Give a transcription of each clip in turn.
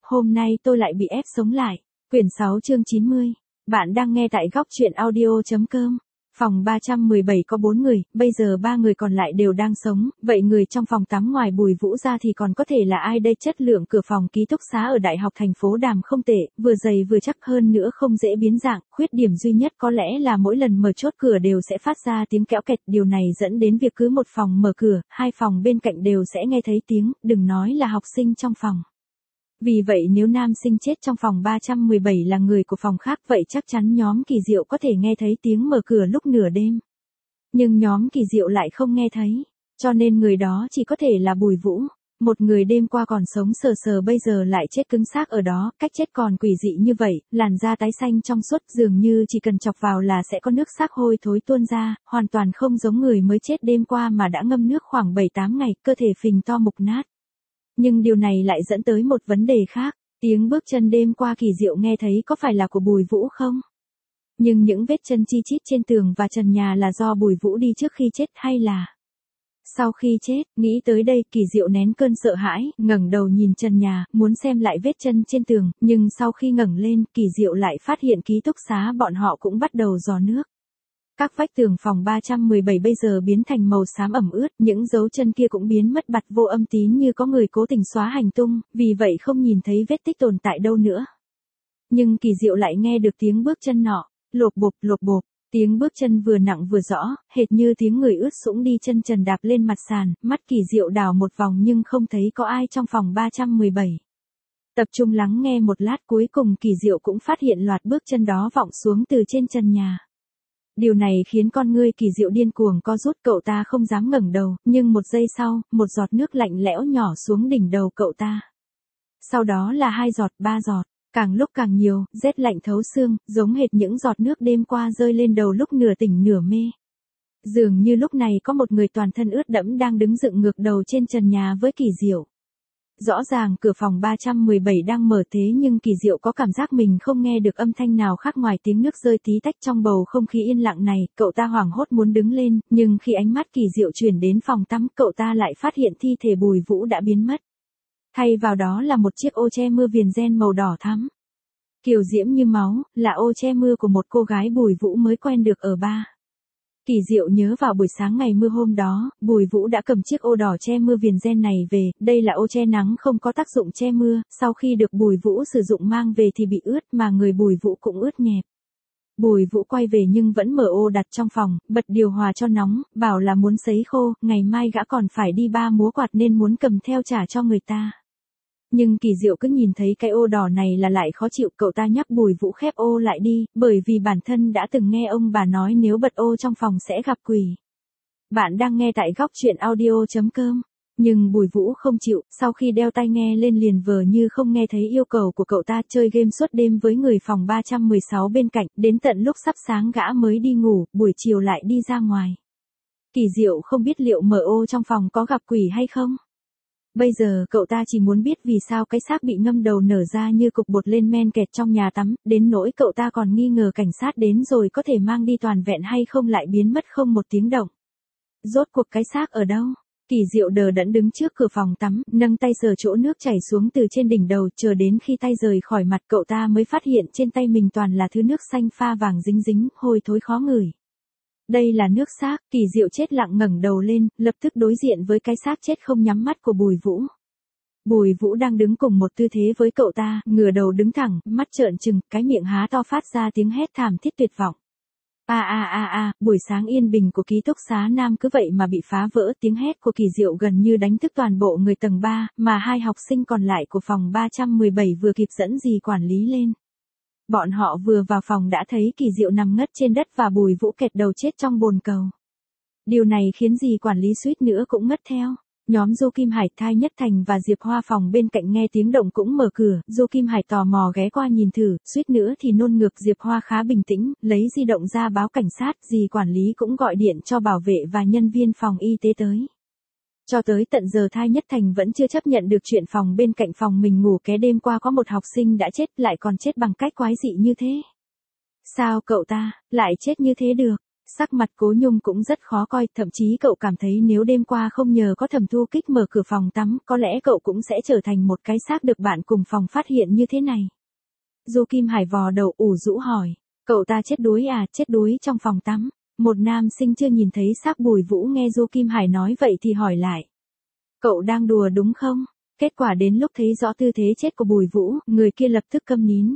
hôm nay tôi lại bị ép sống lại. Quyển 6 chương 90. Bạn đang nghe tại góc truyện audio.com. Phòng 317 có 4 người, bây giờ 3 người còn lại đều đang sống, vậy người trong phòng tắm ngoài Bùi Vũ ra thì còn có thể là ai đây? Chất lượng cửa phòng ký túc xá ở Đại học thành phố Đàm không tệ, vừa dày vừa chắc, hơn nữa không dễ biến dạng, khuyết điểm duy nhất có lẽ là mỗi lần mở chốt cửa đều sẽ phát ra tiếng kéo kẹt, điều này dẫn đến việc cứ một phòng mở cửa, hai phòng bên cạnh đều sẽ nghe thấy tiếng, đừng nói là học sinh trong phòng. Vì vậy nếu nam sinh chết trong phòng 317 là người của phòng khác, vậy chắc chắn nhóm Kỳ Diệu có thể nghe thấy tiếng mở cửa lúc nửa đêm. Nhưng nhóm Kỳ Diệu lại không nghe thấy, cho nên người đó chỉ có thể là Bùi Vũ. Một người đêm qua còn sống sờ sờ bây giờ lại chết cứng xác ở đó, cách chết còn quỷ dị như vậy, làn da tái xanh trong suốt, dường như chỉ cần chọc vào là sẽ có nước xác hôi thối tuôn ra, hoàn toàn không giống người mới chết đêm qua mà đã ngâm nước khoảng 7-8 ngày, cơ thể phình to mục nát. Nhưng điều này lại dẫn tới một vấn đề khác, tiếng bước chân đêm qua Kỳ Diệu nghe thấy có phải là của Bùi Vũ không? Nhưng những vết chân chi chít trên tường và trần nhà là do Bùi Vũ đi trước khi chết hay là sau khi chết? Nghĩ tới đây Kỳ Diệu nén cơn sợ hãi, ngẩng đầu nhìn trần nhà, muốn xem lại vết chân trên tường, nhưng sau khi ngẩng lên, Kỳ Diệu lại phát hiện ký túc xá bọn họ cũng bắt đầu rò nước. Các vách tường phòng 317 bây giờ biến thành màu xám ẩm ướt, những dấu chân kia cũng biến mất bặt vô âm tín như có người cố tình xóa hành tung, vì vậy không nhìn thấy vết tích tồn tại đâu nữa. Nhưng Kỳ Diệu lại nghe được tiếng bước chân nọ, lộp bộp, tiếng bước chân vừa nặng vừa rõ, hệt như tiếng người ướt sũng đi chân trần đạp lên mặt sàn, mắt Kỳ Diệu đảo một vòng nhưng không thấy có ai trong phòng 317. Tập trung lắng nghe một lát, cuối cùng Kỳ Diệu cũng phát hiện loạt bước chân đó vọng xuống từ trên trần nhà. Điều này khiến con ngươi Kỳ Diệu điên cuồng co rút, cậu ta không dám ngẩng đầu, nhưng một giây sau, một giọt nước lạnh lẽo nhỏ xuống đỉnh đầu cậu ta. Sau đó là 2 giọt, 3 giọt, càng lúc càng nhiều, rét lạnh thấu xương, giống hệt những giọt nước đêm qua rơi lên đầu lúc nửa tỉnh nửa mê. Dường như lúc này có một người toàn thân ướt đẫm đang đứng dựng ngược đầu trên trần nhà với Kỳ Diệu. Rõ ràng cửa phòng 317 đang mở thế nhưng Kỳ Diệu có cảm giác mình không nghe được âm thanh nào khác ngoài tiếng nước rơi tí tách trong bầu không khí yên lặng này, cậu ta hoảng hốt muốn đứng lên, nhưng khi ánh mắt Kỳ Diệu chuyển đến phòng tắm, cậu ta lại phát hiện thi thể Bùi Vũ đã biến mất. Thay vào đó là một chiếc ô che mưa viền ren màu đỏ thắm, kiều diễm như máu, là ô che mưa của một cô gái Bùi Vũ mới quen được ở bar. Kỳ Diệu nhớ vào buổi sáng ngày mưa hôm đó, Bùi Vũ đã cầm chiếc ô đỏ che mưa viền ren này về, đây là ô che nắng không có tác dụng che mưa, sau khi được Bùi Vũ sử dụng mang về thì bị ướt mà người Bùi Vũ cũng ướt nhẹp. Bùi Vũ quay về nhưng vẫn mở ô đặt trong phòng, bật điều hòa cho nóng, bảo là muốn sấy khô, ngày mai gã còn phải đi bar múa quạt nên muốn cầm theo trả cho người ta. Nhưng Kỳ Diệu cứ nhìn thấy cái ô đỏ này là lại khó chịu, cậu ta nhắc Bùi Vũ khép ô lại đi, bởi vì bản thân đã từng nghe ông bà nói nếu bật ô trong phòng sẽ gặp quỷ. Bạn đang nghe tại góc truyện audio.com. Nhưng Bùi Vũ không chịu, sau khi đeo tai nghe lên liền vờ như không nghe thấy yêu cầu của cậu ta, chơi game suốt đêm với người phòng 316 bên cạnh, đến tận lúc sắp sáng gã mới đi ngủ, buổi chiều lại đi ra ngoài. Kỳ Diệu không biết liệu mở ô trong phòng có gặp quỷ hay không. Bây giờ cậu ta chỉ muốn biết vì sao cái xác bị ngâm đầu nở ra như cục bột lên men kẹt trong nhà tắm, đến nỗi cậu ta còn nghi ngờ cảnh sát đến rồi có thể mang đi toàn vẹn hay không lại biến mất không một tiếng động. Rốt cuộc cái xác ở đâu? Kỳ Diệu đờ đẫn đứng trước cửa phòng tắm, nâng tay sờ chỗ nước chảy xuống từ trên đỉnh đầu, chờ đến khi tay rời khỏi mặt cậu ta mới phát hiện trên tay mình toàn là thứ nước xanh pha vàng dính dính, hôi thối khó ngửi. Đây là nước xác, Kỳ Diệu chết lặng ngẩng đầu lên, lập tức đối diện với cái xác chết không nhắm mắt của Bùi Vũ. Bùi Vũ đang đứng cùng một tư thế với cậu ta, ngửa đầu đứng thẳng, mắt trợn trừng, cái miệng há to phát ra tiếng hét thảm thiết tuyệt vọng. Buổi sáng yên bình của ký túc xá nam cứ vậy mà bị phá vỡ, tiếng hét của Kỳ Diệu gần như đánh thức toàn bộ người tầng 3, mà hai học sinh còn lại của phòng 317 vừa kịp dẫn dì quản lý lên. Bọn họ vừa vào phòng đã thấy Kỳ Diệu nằm ngất trên đất và Bùi Vũ kẹt đầu chết trong bồn cầu. Điều này khiến dì quản lý suýt nữa cũng ngất theo. Nhóm Du Kim Hải, Thai Nhất Thành và Diệp Hoa phòng bên cạnh nghe tiếng động cũng mở cửa, Du Kim Hải tò mò ghé qua nhìn thử, suýt nữa thì nôn ngược. Diệp Hoa khá bình tĩnh, lấy di động ra báo cảnh sát, dì quản lý cũng gọi điện cho bảo vệ và nhân viên phòng y tế tới. Cho tới tận giờ Thai Nhất Thành vẫn chưa chấp nhận được chuyện phòng bên cạnh phòng mình ngủ ké đêm qua có một học sinh đã chết, lại còn chết bằng cách quái dị như thế. Sao cậu ta lại chết như thế được? Sắc mặt Cố Nhung cũng rất khó coi, thậm chí cậu cảm thấy nếu đêm qua không nhờ có Thẩm Thu Kích mở cửa phòng tắm, có lẽ cậu cũng sẽ trở thành một cái xác được bạn cùng phòng phát hiện như thế này. Du Kim Hải vò đầu ủ rũ hỏi, cậu ta chết đuối à, chết đuối trong phòng tắm. Một nam sinh chưa nhìn thấy xác Bùi Vũ nghe Du Kim Hải nói vậy thì hỏi lại. Cậu đang đùa đúng không? Kết quả đến lúc thấy rõ tư thế chết của Bùi Vũ, người kia lập tức câm nín.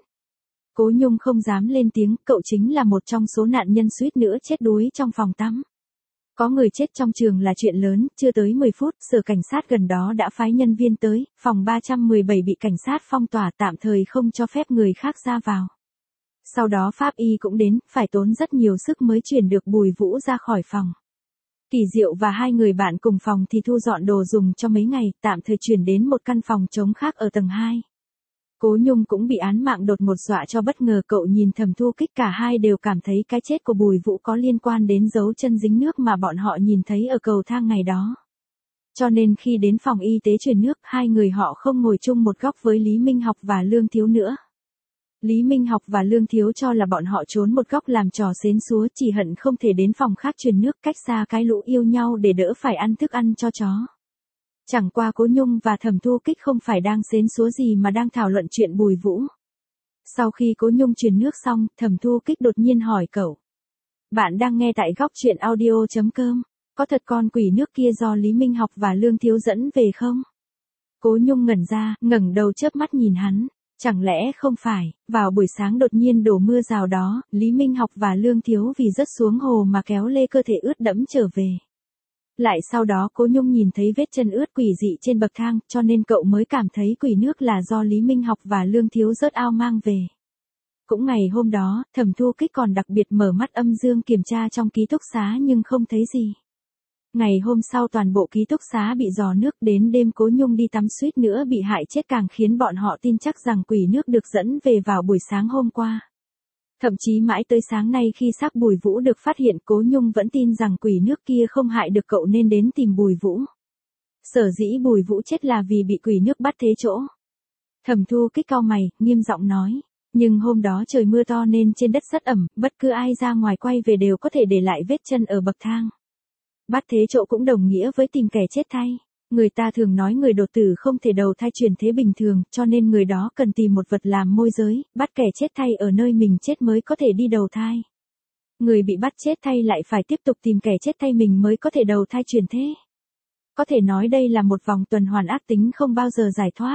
Cố Nhung không dám lên tiếng, cậu chính là một trong số nạn nhân suýt nữa chết đuối trong phòng tắm. Có người chết trong trường là chuyện lớn, chưa tới 10 phút, sở cảnh sát gần đó đã phái nhân viên tới, phòng 317 bị cảnh sát phong tỏa tạm thời không cho phép người khác ra vào. Sau đó pháp y cũng đến, phải tốn rất nhiều sức mới chuyển được Bùi Vũ ra khỏi phòng. Kỳ Diệu và hai người bạn cùng phòng thì thu dọn đồ dùng cho mấy ngày, tạm thời chuyển đến một căn phòng trống khác ở tầng 2. Cố Nhung cũng bị án mạng đột ngột dọa cho bất ngờ, cậu nhìn Thẩm Thu Kích, cả hai đều cảm thấy cái chết của Bùi Vũ có liên quan đến dấu chân dính nước mà bọn họ nhìn thấy ở cầu thang ngày đó. Cho nên khi đến phòng y tế truyền nước, hai người họ không ngồi chung một góc với Lý Minh Học và Lương Thiếu nữa. Lý Minh Học và Lương Thiếu cho là bọn họ trốn một góc làm trò xến xúa, chỉ hận không thể đến phòng khác truyền nước cách xa cái lũ yêu nhau để đỡ phải ăn thức ăn cho chó. Chẳng qua Cố Nhung và Thẩm Thu Kích không phải đang xến xúa gì mà đang thảo luận chuyện Bùi Vũ. Sau khi Cố Nhung truyền nước xong, Thẩm Thu Kích đột nhiên hỏi cậu. Bạn đang nghe tại góc truyện audio.com, có thật con quỷ nước kia do Lý Minh Học và Lương Thiếu dẫn về không? Cố Nhung ngẩn ra, ngẩng đầu chớp mắt nhìn hắn. Chẳng lẽ không phải, vào buổi sáng đột nhiên đổ mưa rào đó, Lý Minh Học và Lương Thiếu vì rớt xuống hồ mà kéo lê cơ thể ướt đẫm trở về. Lại sau đó Cố Nhung nhìn thấy vết chân ướt quỷ dị trên bậc thang, cho nên cậu mới cảm thấy quỷ nước là do Lý Minh Học và Lương Thiếu rớt ao mang về. Cũng ngày hôm đó, Thẩm Thu Kích còn đặc biệt mở mắt âm dương kiểm tra trong ký túc xá nhưng không thấy gì. Ngày hôm sau toàn bộ ký túc xá bị rò nước, đến đêm Cố Nhung đi tắm suýt nữa bị hại chết càng khiến bọn họ tin chắc rằng quỷ nước được dẫn về vào buổi sáng hôm qua. Thậm chí mãi tới sáng nay khi xác Bùi Vũ được phát hiện, Cố Nhung vẫn tin rằng quỷ nước kia không hại được cậu nên đến tìm Bùi Vũ. Sở dĩ Bùi Vũ chết là vì bị quỷ nước bắt thế chỗ. Thẩm Thu Kích cau mày, nghiêm giọng nói. Nhưng hôm đó trời mưa to nên trên đất rất ẩm, bất cứ ai ra ngoài quay về đều có thể để lại vết chân ở bậc thang. Bắt thế chỗ cũng đồng nghĩa với tìm kẻ chết thay. Người ta thường nói người đột tử không thể đầu thai chuyển thế bình thường, cho nên người đó cần tìm một vật làm môi giới, bắt kẻ chết thay ở nơi mình chết mới có thể đi đầu thai. Người bị bắt chết thay lại phải tiếp tục tìm kẻ chết thay mình mới có thể đầu thai chuyển thế. Có thể nói đây là một vòng tuần hoàn ác tính không bao giờ giải thoát.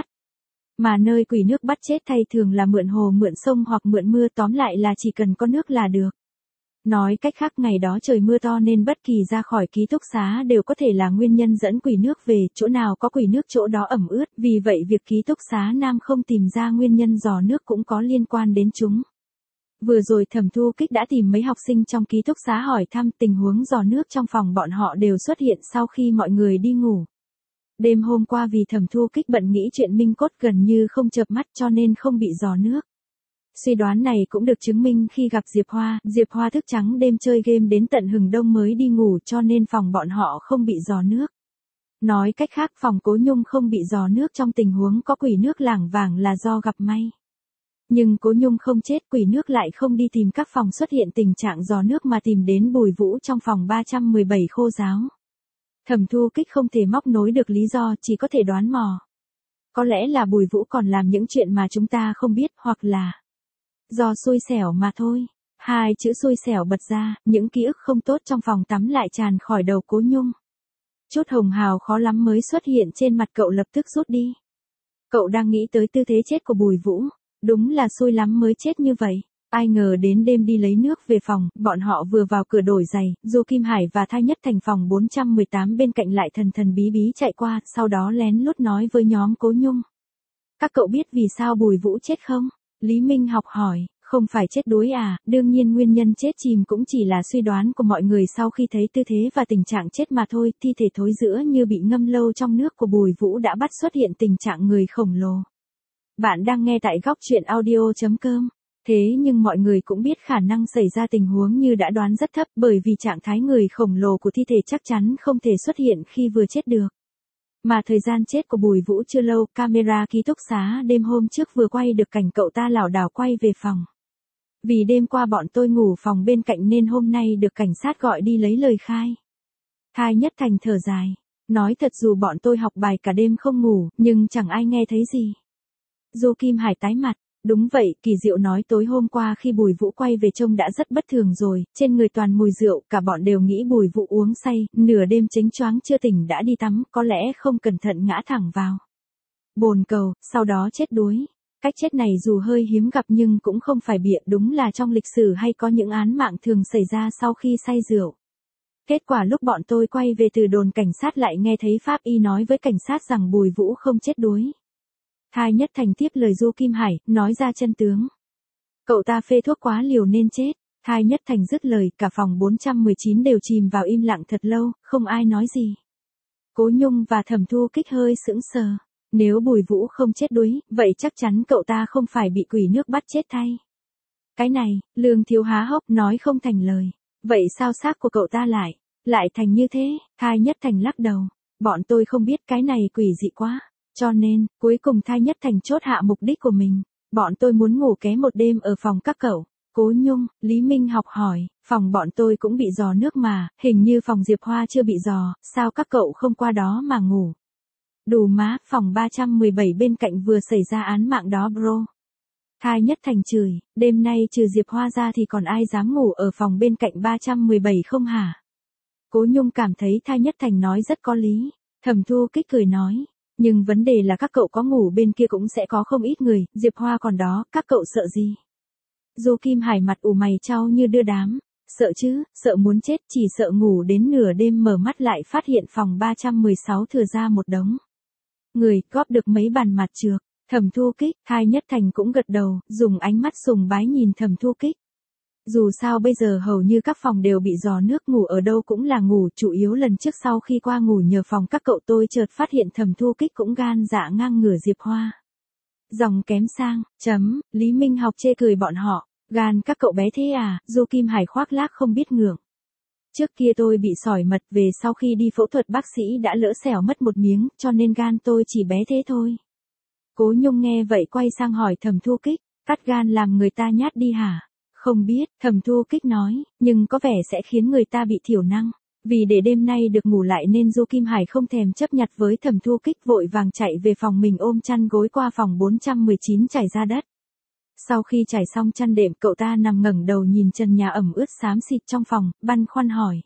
Mà nơi quỷ nước bắt chết thay thường là mượn hồ mượn sông hoặc mượn mưa, tóm lại là chỉ cần có nước là được. Nói cách khác ngày đó trời mưa to nên bất kỳ ra khỏi ký túc xá đều có thể là nguyên nhân dẫn quỷ nước về, chỗ nào có quỷ nước chỗ đó ẩm ướt, vì vậy việc ký túc xá nam không tìm ra nguyên nhân rò nước cũng có liên quan đến chúng. Vừa rồi Thẩm Thu Kích đã tìm mấy học sinh trong ký túc xá hỏi thăm, tình huống rò nước trong phòng bọn họ đều xuất hiện sau khi mọi người đi ngủ. Đêm hôm qua vì Thẩm Thu Kích bận nghĩ chuyện Minh Cốt gần như không chợp mắt cho nên không bị rò nước. Suy đoán này cũng được chứng minh khi gặp Diệp Hoa thức trắng đêm chơi game đến tận hừng đông mới đi ngủ cho nên phòng bọn họ không bị rò nước. Nói cách khác phòng Cố Nhung không bị rò nước trong tình huống có quỷ nước lảng vảng là do gặp may. Nhưng Cố Nhung không chết, quỷ nước lại không đi tìm các phòng xuất hiện tình trạng rò nước mà tìm đến Bùi Vũ trong phòng 317 khô giáo. Thẩm Thu Kích không thể móc nối được lý do, chỉ có thể đoán mò. Có lẽ là Bùi Vũ còn làm những chuyện mà chúng ta không biết, hoặc là do xui xẻo mà thôi. Hai chữ xui xẻo bật ra, những ký ức không tốt trong phòng tắm lại tràn khỏi đầu Cố Nhung. Chút hồng hào khó lắm mới xuất hiện trên mặt cậu lập tức rút đi. Cậu đang nghĩ tới tư thế chết của Bùi Vũ. Đúng là xui lắm mới chết như vậy. Ai ngờ đến đêm đi lấy nước về phòng, bọn họ vừa vào cửa đổi giày, Du Kim Hải và Thai Nhất Thành phòng 418 bên cạnh lại thần thần bí bí chạy qua, sau đó lén lút nói với nhóm Cố Nhung. Các cậu biết vì sao Bùi Vũ chết không? Lý Minh Học hỏi, không phải chết đuối à, đương nhiên nguyên nhân chết chìm cũng chỉ là suy đoán của mọi người sau khi thấy tư thế và tình trạng chết mà thôi, thi thể thối rữa như bị ngâm lâu trong nước của Bùi Vũ đã bắt xuất hiện tình trạng người khổng lồ. Bạn đang nghe tại góc truyện audio.com. Thế nhưng mọi người cũng biết khả năng xảy ra tình huống như đã đoán rất thấp bởi vì trạng thái người khổng lồ của thi thể chắc chắn không thể xuất hiện khi vừa chết được. Mà thời gian chết của Bùi Vũ chưa lâu, camera ký túc xá đêm hôm trước vừa quay được cảnh cậu ta lảo đảo quay về phòng. Vì đêm qua bọn tôi ngủ phòng bên cạnh nên hôm nay được cảnh sát gọi đi lấy lời khai. Thai Nhất Thành thở dài. Nói thật dù bọn tôi học bài cả đêm không ngủ, nhưng chẳng ai nghe thấy gì. Du Kim Hải tái mặt. Đúng vậy, Kỳ Diệu nói tối hôm qua khi Bùi Vũ quay về trông đã rất bất thường rồi, trên người toàn mùi rượu, cả bọn đều nghĩ Bùi Vũ uống say, nửa đêm chếnh choáng chưa tỉnh đã đi tắm, có lẽ không cẩn thận ngã thẳng vào bồn cầu, sau đó chết đuối. Cách chết này dù hơi hiếm gặp nhưng cũng không phải bịa, đúng là trong lịch sử hay có những án mạng thường xảy ra sau khi say rượu. Kết quả lúc bọn tôi quay về từ đồn cảnh sát lại nghe thấy pháp y nói với cảnh sát rằng Bùi Vũ không chết đuối. Thai Nhất Thành tiếp lời Du Kim Hải, nói ra chân tướng. Cậu ta phê thuốc quá liều nên chết. Thai Nhất Thành dứt lời, cả phòng 419 đều chìm vào im lặng thật lâu, không ai nói gì. Cố Nhung và Thẩm Thu Kích hơi sững sờ. Nếu Bùi Vũ không chết đuối, vậy chắc chắn cậu ta không phải bị quỷ nước bắt chết thay. Cái này, Lương Thiếu há hốc nói không thành lời. Vậy sao xác của cậu ta lại thành như thế? Thai Nhất Thành lắc đầu. Bọn tôi không biết, cái này quỷ dị quá. Cho nên, cuối cùng Thai Nhất Thành chốt hạ mục đích của mình. Bọn tôi muốn ngủ ké một đêm ở phòng các cậu. Cố Nhung, Lý Minh Học hỏi, phòng bọn tôi cũng bị dò nước mà, hình như phòng Diệp Hoa chưa bị dò, sao các cậu không qua đó mà ngủ? Đủ má, phòng 317 bên cạnh vừa xảy ra án mạng đó bro. Thai Nhất Thành chửi, đêm nay trừ Diệp Hoa ra thì còn ai dám ngủ ở phòng bên cạnh 317 không hả? Cố Nhung cảm thấy Thai Nhất Thành nói rất có lý. Thẩm Thu Kích cười nói, nhưng vấn đề là các cậu có ngủ bên kia cũng sẽ có không ít người, Diệp Hoa còn đó, các cậu sợ gì? Du Kim Hải mặt ủ mày chau như đưa đám. Sợ chứ, sợ muốn chết, chỉ sợ ngủ đến nửa đêm mở mắt lại phát hiện phòng 316 thừa ra một đống người, góp được mấy bàn mặt trược. Thẩm Thu Kích, Thai Nhất Thành cũng gật đầu, dùng ánh mắt sùng bái nhìn Thẩm Thu Kích. Dù sao bây giờ hầu như các phòng đều bị dò nước, ngủ ở đâu cũng là ngủ, chủ yếu lần trước sau khi qua ngủ nhờ phòng các cậu tôi chợt phát hiện Thẩm Thu Kích cũng gan dạ ngang ngửa Diệp Hoa. Dòng kém sang, Lý Minh Học chê cười bọn họ, gan các cậu bé thế à? Du Kim Hải khoác lác không biết ngượng. Trước kia tôi bị sỏi mật, về sau khi đi phẫu thuật bác sĩ đã lỡ xẻo mất một miếng, cho nên gan tôi chỉ bé thế thôi. Cố Nhung nghe vậy quay sang hỏi Thẩm Thu Kích, cắt gan làm người ta nhát đi hả? Không biết, Thẩm Thu Kích nói, nhưng có vẻ sẽ khiến người ta bị thiểu năng. Vì để đêm nay được ngủ lại nên Du Kim Hải không thèm chấp nhặt với Thẩm Thu Kích, vội vàng chạy về phòng mình ôm chăn gối qua phòng 419 trải ra đất. Sau khi trải xong chăn đệm, cậu ta nằm ngẩng đầu nhìn trần nhà ẩm ướt xám xịt trong phòng, băn khoăn hỏi.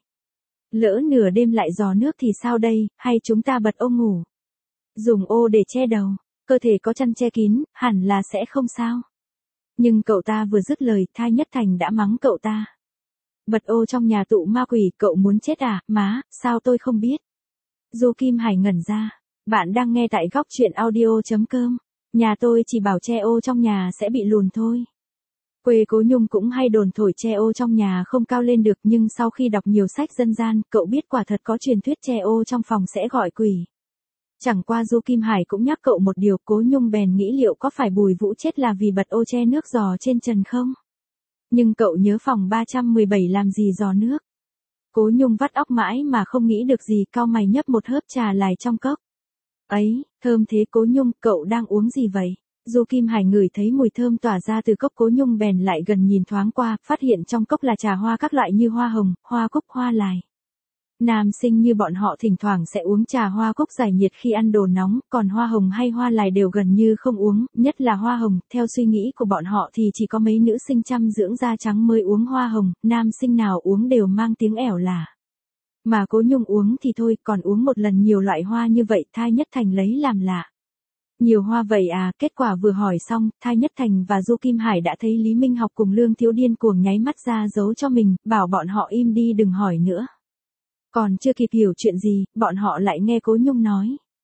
Lỡ nửa đêm lại gió nước thì sao đây, hay chúng ta bật ô ngủ? Dùng ô để che đầu, cơ thể có chăn che kín, hẳn là sẽ không sao. Nhưng cậu ta vừa dứt lời, Thai Nhất Thành đã mắng cậu ta. Bật ô trong nhà tụ ma quỷ, cậu muốn chết à? Má, sao tôi không biết? Du Kim Hải ngẩn ra. Bạn đang nghe tại góc truyện audio.com. Nhà tôi chỉ bảo che ô trong nhà sẽ bị lùn thôi. Quê Cố Nhung cũng hay đồn thổi che ô trong nhà không cao lên được, nhưng sau khi đọc nhiều sách dân gian, cậu biết quả thật có truyền thuyết che ô trong phòng sẽ gọi quỷ. Chẳng qua Du Kim Hải cũng nhắc cậu một điều, Cố Nhung bèn nghĩ liệu có phải Bùi Vũ chết là vì bật ô che nước giò trên trần không? Nhưng cậu nhớ phòng 317 làm gì giò nước? Cố Nhung vắt óc mãi mà không nghĩ được gì, cau mày nhấp một hớp trà lại trong cốc. Ấy, thơm thế Cố Nhung, cậu đang uống gì vậy? Du Kim Hải ngửi thấy mùi thơm tỏa ra từ cốc Cố Nhung bèn lại gần nhìn thoáng qua, phát hiện trong cốc là trà hoa các loại như hoa hồng, hoa cúc, hoa lài. Nam sinh như bọn họ thỉnh thoảng sẽ uống trà hoa cúc giải nhiệt khi ăn đồ nóng, còn hoa hồng hay hoa lài đều gần như không uống, nhất là hoa hồng, theo suy nghĩ của bọn họ thì chỉ có mấy nữ sinh chăm dưỡng da trắng mới uống hoa hồng, nam sinh nào uống đều mang tiếng ẻo lả. Mà Cố Nhung uống thì thôi, còn uống một lần nhiều loại hoa như vậy, Thai Nhất Thành lấy làm lạ. Nhiều hoa vậy à? Kết quả vừa hỏi xong, Thai Nhất Thành và Du Kim Hải đã thấy Lý Minh Học cùng Lương Thiếu điên cuồng nháy mắt ra giấu cho mình, bảo bọn họ im đi đừng hỏi nữa. Còn chưa kịp hiểu chuyện gì, bọn họ lại nghe Cố Nhung nói.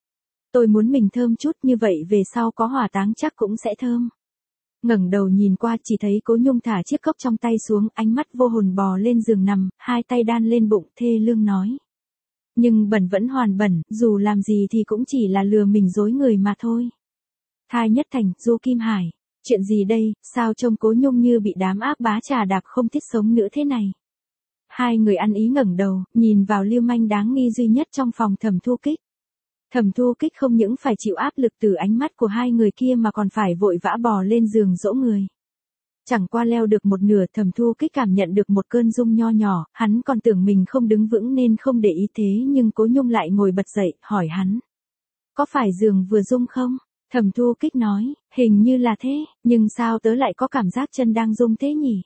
Tôi muốn mình thơm chút, như vậy về sau có hỏa táng chắc cũng sẽ thơm. Ngẩng đầu nhìn qua chỉ thấy Cố Nhung thả chiếc cốc trong tay xuống, ánh mắt vô hồn bò lên giường nằm, hai tay đan lên bụng, thê lương nói. Nhưng bẩn vẫn hoàn bẩn, dù làm gì thì cũng chỉ là lừa mình dối người mà thôi. Thai Nhất Thành, Du Kim Hải, chuyện gì đây, sao trông Cố Nhung như bị đám ác bá trà đạp không thiết sống nữa thế này? Hai người ăn ý ngẩng đầu, nhìn vào lưu manh đáng nghi duy nhất trong phòng Thẩm Thu Kích. Thẩm Thu Kích không những phải chịu áp lực từ ánh mắt của hai người kia mà còn phải vội vã bò lên giường dỗ người. Chẳng qua leo được một nửa, Thẩm Thu Kích cảm nhận được một cơn rung nho nhỏ, hắn còn tưởng mình không đứng vững nên không để ý thế nhưng Cố Nhung lại ngồi bật dậy, hỏi hắn. Có phải giường vừa rung không? Thẩm Thu Kích nói, hình như là thế, nhưng sao tớ lại có cảm giác chân đang rung thế nhỉ?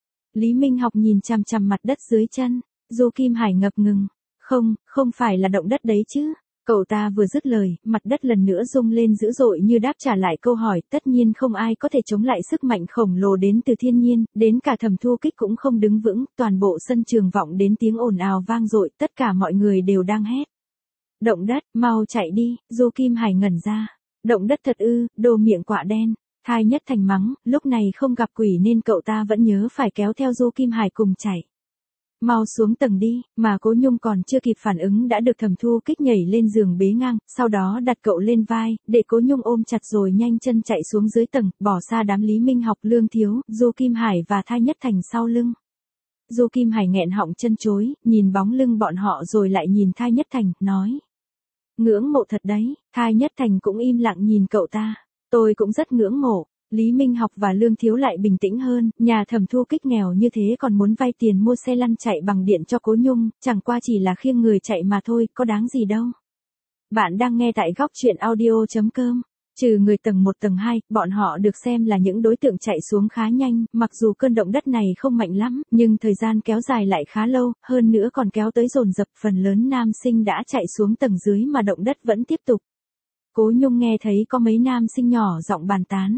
Lý Minh Học nhìn chằm chằm mặt đất dưới chân, Du Kim Hải ngập ngừng. Không phải là động đất đấy chứ. Cậu ta vừa dứt lời, mặt đất lần nữa rung lên dữ dội như đáp trả lại câu hỏi, tất nhiên không ai có thể chống lại sức mạnh khổng lồ đến từ thiên nhiên, đến cả Thẩm Thu Kích cũng không đứng vững, toàn bộ sân trường vọng đến tiếng ồn ào vang dội, tất cả mọi người đều đang hét. Động đất, mau chạy đi, Du Kim Hải ngẩn ra. Động đất thật ư, đồ miệng quạ đen. Thai Nhất Thành mắng, lúc này không gặp quỷ nên cậu ta vẫn nhớ phải kéo theo Du Kim Hải cùng chạy. Mau xuống tầng đi, mà Cố Nhung còn chưa kịp phản ứng đã được Thẩm Thu Kích nhảy lên giường bế ngang, sau đó đặt cậu lên vai, để Cố Nhung ôm chặt rồi nhanh chân chạy xuống dưới tầng, bỏ xa đám Lý Minh Học, Lương Thiếu, Du Kim Hải và Thai Nhất Thành sau lưng. Du Kim Hải nghẹn họng chân chối, nhìn bóng lưng bọn họ rồi lại nhìn Thai Nhất Thành, nói. Ngưỡng mộ thật đấy, Thai Nhất Thành cũng im lặng nhìn cậu ta. Tôi cũng rất ngưỡng mộ. Lý Minh Học và Lương Thiếu lại bình tĩnh hơn, nhà Thẩm Thu Kích nghèo như thế còn muốn vay tiền mua xe lăn chạy bằng điện cho Cố Nhung, chẳng qua chỉ là khiêng người chạy mà thôi, có đáng gì đâu. Bạn đang nghe tại góc truyện audio.com. Trừ người tầng 1 tầng 2, bọn họ được xem là những đối tượng chạy xuống khá nhanh, mặc dù cơn động đất này không mạnh lắm, nhưng thời gian kéo dài lại khá lâu, hơn nữa còn kéo tới dồn dập, phần lớn nam sinh đã chạy xuống tầng dưới mà động đất vẫn tiếp tục. Cố Nhung nghe thấy có mấy nam sinh nhỏ giọng bàn tán.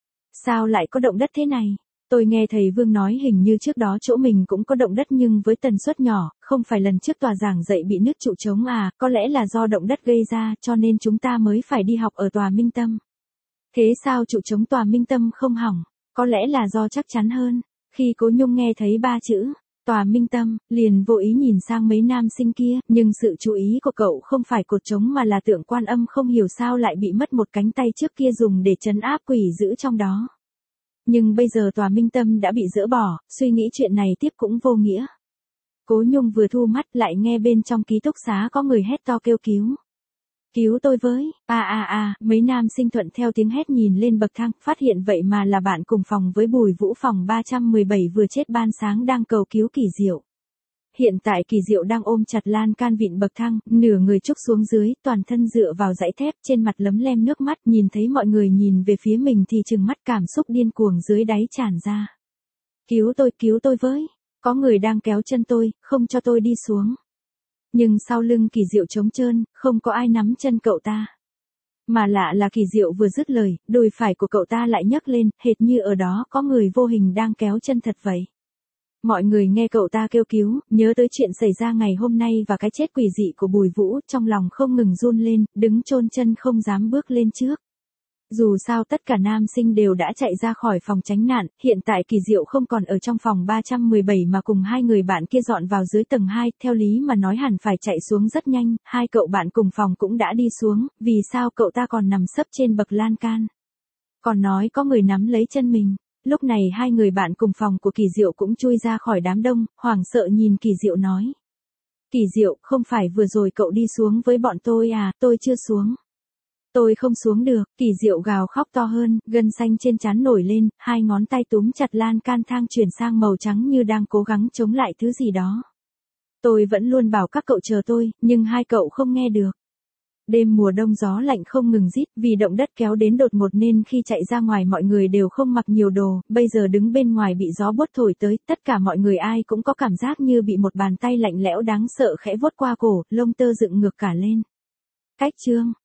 Sao lại có động đất thế này? Tôi nghe thầy Vương nói hình như trước đó chỗ mình cũng có động đất nhưng với tần suất nhỏ, không phải lần trước tòa giảng dạy bị nứt trụ trống à, có lẽ là do động đất gây ra cho nên chúng ta mới phải đi học ở tòa Minh Tâm. Thế sao trụ trống tòa Minh Tâm không hỏng? Có lẽ là do chắc chắn hơn. Khi Cố Nhung nghe thấy 3 chữ, tòa Minh Tâm, liền vô ý nhìn sang mấy nam sinh kia, nhưng sự chú ý của cậu không phải cột trống mà là tượng Quan Âm, không hiểu sao lại bị mất một cánh tay trước kia dùng để trấn áp quỷ dữ trong đó. Nhưng bây giờ tòa Minh Tâm đã bị dỡ bỏ, suy nghĩ chuyện này tiếp cũng vô nghĩa. Cố Nhung vừa thu mắt lại nghe bên trong ký túc xá có người hét to kêu cứu. Cứu tôi với, mấy nam sinh thuận theo tiếng hét nhìn lên bậc thang, phát hiện vậy mà là bạn cùng phòng với Bùi Vũ, phòng 317 vừa chết ban sáng đang cầu cứu Kỳ Diệu. Hiện tại Kỳ Diệu đang ôm chặt lan can vịn bậc thang, nửa người trúc xuống dưới, toàn thân dựa vào dãy thép, trên mặt lấm lem nước mắt, nhìn thấy mọi người nhìn về phía mình thì trừng mắt, cảm xúc điên cuồng dưới đáy tràn ra. Cứu tôi với, có người đang kéo chân tôi, không cho tôi đi xuống. Nhưng sau lưng Kỳ Diệu trống trơn, không có ai nắm chân cậu ta. Mà lạ là Kỳ Diệu vừa dứt lời, đùi phải của cậu ta lại nhấc lên, hệt như ở đó có người vô hình đang kéo chân thật vậy. Mọi người nghe cậu ta kêu cứu, nhớ tới chuyện xảy ra ngày hôm nay và cái chết quỷ dị của Bùi Vũ, trong lòng không ngừng run lên, đứng chôn chân không dám bước lên trước. Dù sao tất cả nam sinh đều đã chạy ra khỏi phòng tránh nạn, hiện tại Kỳ Diệu không còn ở trong phòng 317 mà cùng hai người bạn kia dọn vào dưới tầng 2, theo lý mà nói hẳn phải chạy xuống rất nhanh, hai cậu bạn cùng phòng cũng đã đi xuống, vì sao cậu ta còn nằm sấp trên bậc lan can. Còn nói có người nắm lấy chân mình. Lúc này hai người bạn cùng phòng của Kỳ Diệu cũng chui ra khỏi đám đông, hoảng sợ nhìn Kỳ Diệu nói. Kỳ Diệu, không phải vừa rồi cậu đi xuống với bọn tôi à, tôi chưa xuống. Tôi không xuống được, Kỳ Diệu gào khóc to hơn, gân xanh trên trán nổi lên, hai ngón tay túm chặt lan can thang chuyển sang màu trắng như đang cố gắng chống lại thứ gì đó. Tôi vẫn luôn bảo các cậu chờ tôi, nhưng hai cậu không nghe được. Đêm mùa đông gió lạnh không ngừng rít, vì động đất kéo đến đột ngột nên khi chạy ra ngoài mọi người đều không mặc nhiều đồ, bây giờ đứng bên ngoài bị gió buốt thổi tới, tất cả mọi người ai cũng có cảm giác như bị một bàn tay lạnh lẽo đáng sợ khẽ vuốt qua cổ, lông tơ dựng ngược cả lên. Cách chương